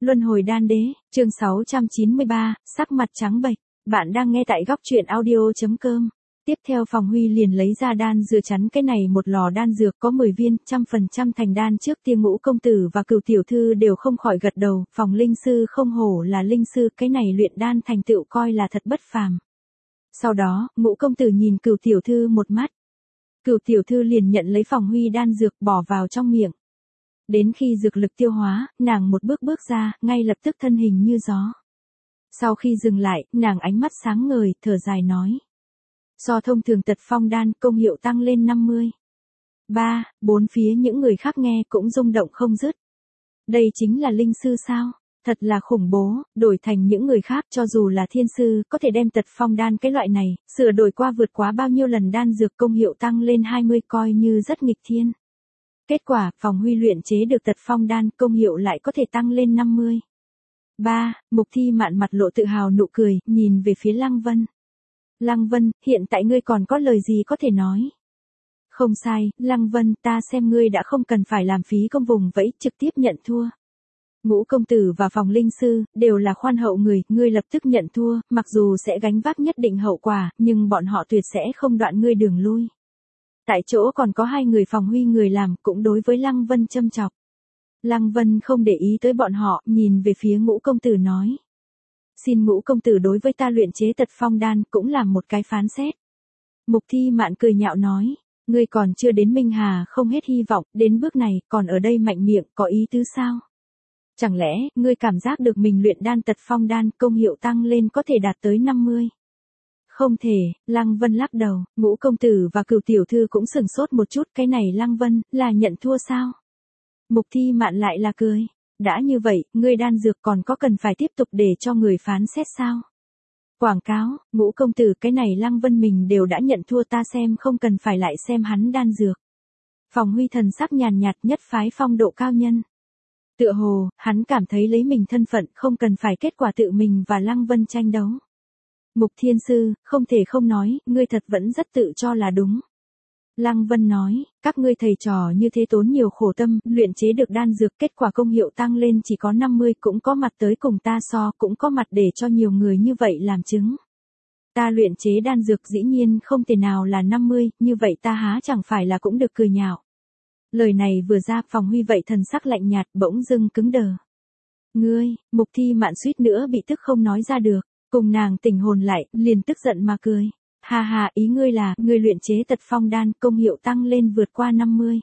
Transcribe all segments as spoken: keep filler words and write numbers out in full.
Luân hồi đan đế, chương sáu trăm chín mươi ba, sắc mặt trắng bệch. Bạn đang nghe tại góc truyện audio chấm com. Tiếp theo Phòng Huy liền lấy ra đan dừa chắn cái này một lò đan dược có mười viên, trăm phần trăm thành đan trước tiên Ngũ công tử và Cửu tiểu thư đều không khỏi gật đầu, Phòng linh sư không hổ là linh sư, cái này luyện đan thành tựu coi là thật bất phàm. Sau đó, Ngũ công tử nhìn Cửu tiểu thư một mắt. Cửu tiểu thư liền nhận lấy Phòng Huy đan dược bỏ vào trong miệng. Đến khi dược lực tiêu hóa, nàng một bước bước ra, ngay lập tức thân hình như gió. Sau khi dừng lại, nàng ánh mắt sáng ngời, thở dài nói. So thông thường tật phong đan, công hiệu tăng lên năm mươi. Ba, bốn phía những người khác nghe cũng rung động không dứt. Đây chính là linh sư sao? Thật là khủng bố, đổi thành những người khác cho dù là thiên sư có thể đem tật phong đan cái loại này, sửa đổi qua vượt quá bao nhiêu lần đan dược công hiệu tăng lên hai mươi coi như rất nghịch thiên. Kết quả, Phòng Huy luyện chế được tật phong đan công hiệu lại có thể tăng lên năm mươi. Ba, Mục Thi Mạn mặt lộ tự hào nụ cười, nhìn về phía Lăng Vân. Lăng Vân, hiện tại ngươi còn có lời gì có thể nói? Không sai, Lăng Vân, ta xem ngươi đã không cần phải làm phí công vùng vẫy, trực tiếp nhận thua. Ngũ công tử và Phòng linh sư, đều là khoan hậu người, ngươi lập tức nhận thua, mặc dù sẽ gánh vác nhất định hậu quả, nhưng bọn họ tuyệt sẽ không đoạn ngươi đường lui. Tại chỗ còn có hai người Phòng Huy người làm, cũng đối với Lăng Vân châm chọc. Lăng Vân không để ý tới bọn họ, nhìn về phía Ngũ công tử nói. Xin Ngũ công tử đối với ta luyện chế tật phong đan cũng làm một cái phán xét. Mục Thi Mạn cười nhạo nói, ngươi còn chưa đến Minh Hà không hết hy vọng, đến bước này, còn ở đây mạnh miệng, có ý tứ sao? Chẳng lẽ, ngươi cảm giác được mình luyện đan tật phong đan công hiệu tăng lên có thể đạt tới năm mươi? Không thể, Lăng Vân lắc đầu, Ngũ công tử và Cửu tiểu thư cũng sửng sốt một chút, cái này Lăng Vân, là nhận thua sao? Mục Thi Mạn lại là cười, đã như vậy, ngươi đan dược còn có cần phải tiếp tục để cho người phán xét sao? Quảng cáo, Ngũ công tử cái này Lăng Vân mình đều đã nhận thua, ta xem không cần phải lại xem hắn đan dược. Phòng Huy thần sắc nhàn nhạt, nhất phái phong độ cao nhân. Tựa hồ, hắn cảm thấy lấy mình thân phận không cần phải kết quả tự mình và Lăng Vân tranh đấu. Mục Thiên sư, không thể không nói, ngươi thật vẫn rất tự cho là đúng. Lăng Vân nói, các ngươi thầy trò như thế tốn nhiều khổ tâm, luyện chế được đan dược, kết quả công hiệu tăng lên chỉ có năm mươi, cũng có mặt tới cùng ta so, cũng có mặt để cho nhiều người như vậy làm chứng. Ta luyện chế đan dược dĩ nhiên không thể nào là năm mươi, như vậy ta há chẳng phải là cũng được cười nhạo. Lời này vừa ra, Phòng Huy vậy thần sắc lạnh nhạt, bỗng dưng cứng đờ. Ngươi, Mục Thi Mạn suýt nữa bị tức không nói ra được. Cùng nàng tỉnh hồn lại, liền tức giận mà cười. Ha ha, ý ngươi là, ngươi luyện chế tật phong đan, công hiệu tăng lên vượt qua năm mươi.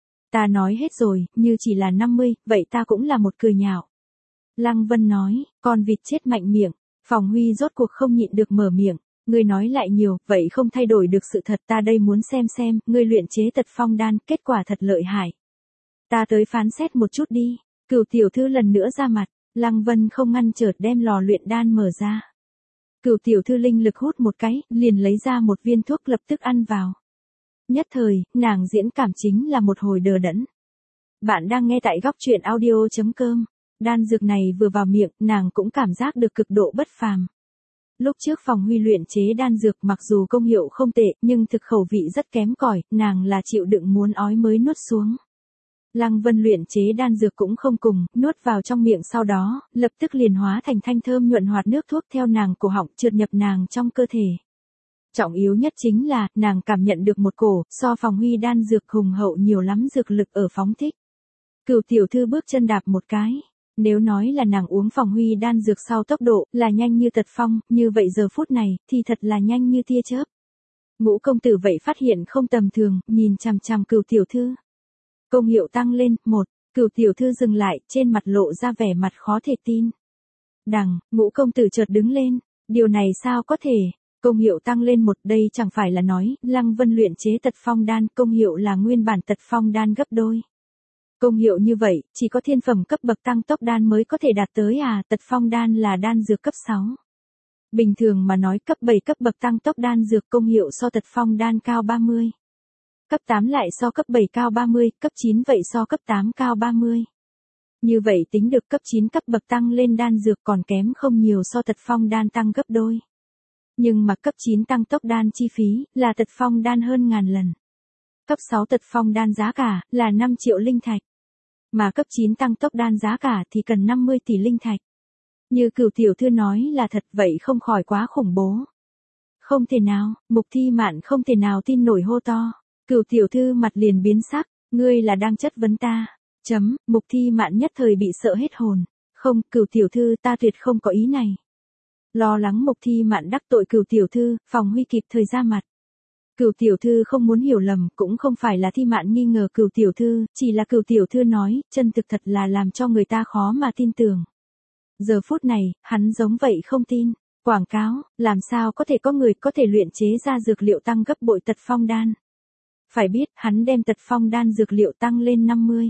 Ta nói hết rồi, như chỉ là năm mươi, vậy ta cũng là một cười nhạo. Lăng Vân nói, con vịt chết mạnh miệng. Phòng Huy rốt cuộc không nhịn được mở miệng. Ngươi nói lại nhiều, vậy không thay đổi được sự thật, ta đây muốn xem xem, ngươi luyện chế tật phong đan, kết quả thật lợi hại. Ta tới phán xét một chút đi. Cửu tiểu thư lần nữa ra mặt, Lăng Vân không ngăn chợt đem lò luyện đan mở ra. Cửu tiểu thư linh lực hút một cái, liền lấy ra một viên thuốc lập tức ăn vào. Nhất thời, nàng diễn cảm chính là một hồi đờ đẫn. Bạn đang nghe tại góc truyện audio chấm com. Đan dược này vừa vào miệng, nàng cũng cảm giác được cực độ bất phàm. Lúc trước Phòng Huy luyện chế đan dược mặc dù công hiệu không tệ, nhưng thực khẩu vị rất kém cỏi, nàng là chịu đựng muốn ói mới nuốt xuống. Lăng Vân luyện chế đan dược cũng không cùng, nuốt vào trong miệng sau đó, lập tức liền hóa thành thanh thơm nhuận hoạt nước thuốc theo nàng cổ họng trượt nhập nàng trong cơ thể. Trọng yếu nhất chính là, nàng cảm nhận được một cổ, so Phòng Huy đan dược hùng hậu nhiều lắm dược lực ở phóng thích. Cửu tiểu thư bước chân đạp một cái. Nếu nói là nàng uống Phòng Huy đan dược sau tốc độ, là nhanh như tật phong, như vậy giờ phút này, thì thật là nhanh như tia chớp. Ngũ công tử vậy phát hiện không tầm thường, nhìn chằm chằm Cửu tiểu thư. Công hiệu tăng lên, một, Cửu tiểu thư dừng lại, trên mặt lộ ra vẻ mặt khó thể tin. Đằng, Ngũ công tử chợt đứng lên, điều này sao có thể, công hiệu tăng lên một, đây chẳng phải là nói, Lăng Vân luyện chế tật phong đan, công hiệu là nguyên bản tật phong đan gấp đôi. Công hiệu như vậy, chỉ có thiên phẩm cấp bậc tăng tốc đan mới có thể đạt tới à, tật phong đan là đan dược cấp sáu. Bình thường mà nói cấp bảy cấp bậc tăng tốc đan dược công hiệu so tật phong đan cao ba mươi. Cấp tám lại so cấp bảy cao ba mươi, cấp chín vậy so cấp tám cao ba mươi. Như vậy tính được cấp chín cấp bậc tăng lên đan dược còn kém không nhiều so tật phong đan tăng gấp đôi. Nhưng mà cấp chín tăng tốc đan chi phí, là tật phong đan hơn ngàn lần. Cấp sáu tật phong đan giá cả, là năm triệu linh thạch. Mà cấp chín tăng tốc đan giá cả thì cần năm mươi tỷ linh thạch. Như Cửu tiểu thư nói là thật vậy không khỏi quá khủng bố. Không thể nào, Mục Thi Mạn không thể nào tin nổi hô to. Cửu tiểu thư mặt liền biến sắc, ngươi là đang chất vấn ta. Chấm, Mục Thi Mạn nhất thời bị sợ hết hồn. Không, Cửu tiểu thư ta tuyệt không có ý này. Lo lắng Mục Thi Mạn đắc tội Cửu tiểu thư, Phòng Huy kịp thời ra mặt. Cửu tiểu thư không muốn hiểu lầm, cũng không phải là Thi Mạn nghi ngờ Cửu tiểu thư, chỉ là Cửu tiểu thư nói, chân thực thật là làm cho người ta khó mà tin tưởng. Giờ phút này, hắn giống vậy không tin. Quảng cáo, làm sao có thể có người có thể luyện chế ra dược liệu tăng gấp bội tật phong đan. Phải biết, hắn đem tật phong đan dược liệu tăng lên năm mươi.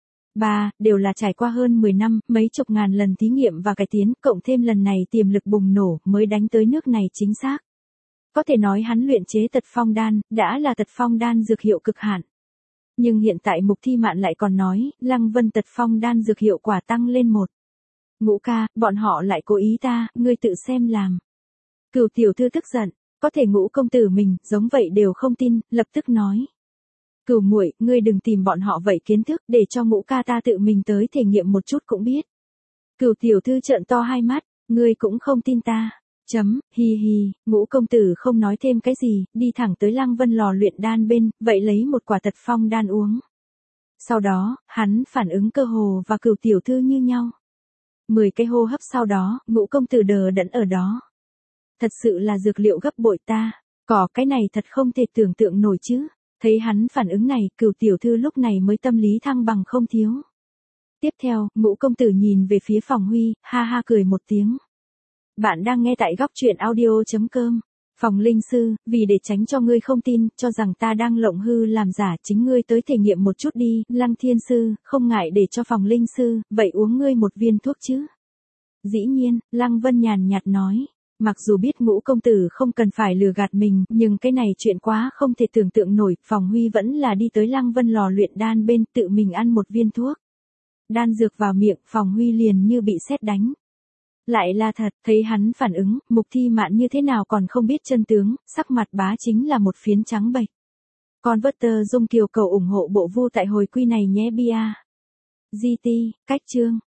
Ba, đều là trải qua hơn mười năm, mấy chục ngàn lần thí nghiệm và cải tiến, cộng thêm lần này tiềm lực bùng nổ mới đánh tới nước này chính xác. Có thể nói hắn luyện chế tật phong đan, đã là tật phong đan dược hiệu cực hạn. Nhưng hiện tại Mục Thi Mạn lại còn nói, Lăng Vân tật phong đan dược hiệu quả tăng lên một. Ngũ ca, bọn họ lại cố ý ta, ngươi tự xem làm. Cửu tiểu thư tức giận, có thể Ngũ công tử mình, giống vậy đều không tin, lập tức nói. Cửu muội, ngươi đừng tìm bọn họ vậy kiến thức, để cho Ngũ ca ta tự mình tới thể nghiệm một chút cũng biết. Cửu tiểu thư trợn to hai mắt, ngươi cũng không tin ta. Chấm, hi hi, Ngũ công tử không nói thêm cái gì, đi thẳng tới Lăng Vân lò luyện đan bên, vậy lấy một quả tật phong đan uống. Sau đó, hắn phản ứng cơ hồ và Cửu tiểu thư như nhau. Mười cái hô hấp sau đó, Ngũ công tử đờ đẫn ở đó. Thật sự là dược liệu gấp bội ta, có cái này thật không thể tưởng tượng nổi chứ. Thấy hắn phản ứng này, Cửu tiểu thư lúc này mới tâm lý thăng bằng không thiếu. Tiếp theo, Ngũ công tử nhìn về phía Phòng Huy, ha ha cười một tiếng. Bạn đang nghe tại góc truyện audio chấm com. Phòng Linh sư, vì để tránh cho ngươi không tin, cho rằng ta đang lộng hư làm giả, chính ngươi tới thể nghiệm một chút đi. Lăng Thiên sư, không ngại để cho Phòng Linh sư, vậy uống ngươi một viên thuốc chứ. Dĩ nhiên, Lăng Vân nhàn nhạt nói. Mặc dù biết Ngũ công tử không cần phải lừa gạt mình, nhưng cái này chuyện quá không thể tưởng tượng nổi. Phòng Huy vẫn là đi tới Lăng Vân lò luyện đan bên, tự mình ăn một viên thuốc. Đan dược vào miệng, Phòng Huy liền như bị sét đánh. Lại là thật, thấy hắn phản ứng, Mục Thi Mạn như thế nào còn không biết chân tướng, sắc mặt bá chính là một phiến trắng bệch. Con vớt tơ dung kiều cầu ủng hộ bộ vu tại hồi quy này nhé bia. giê tê, cách chương.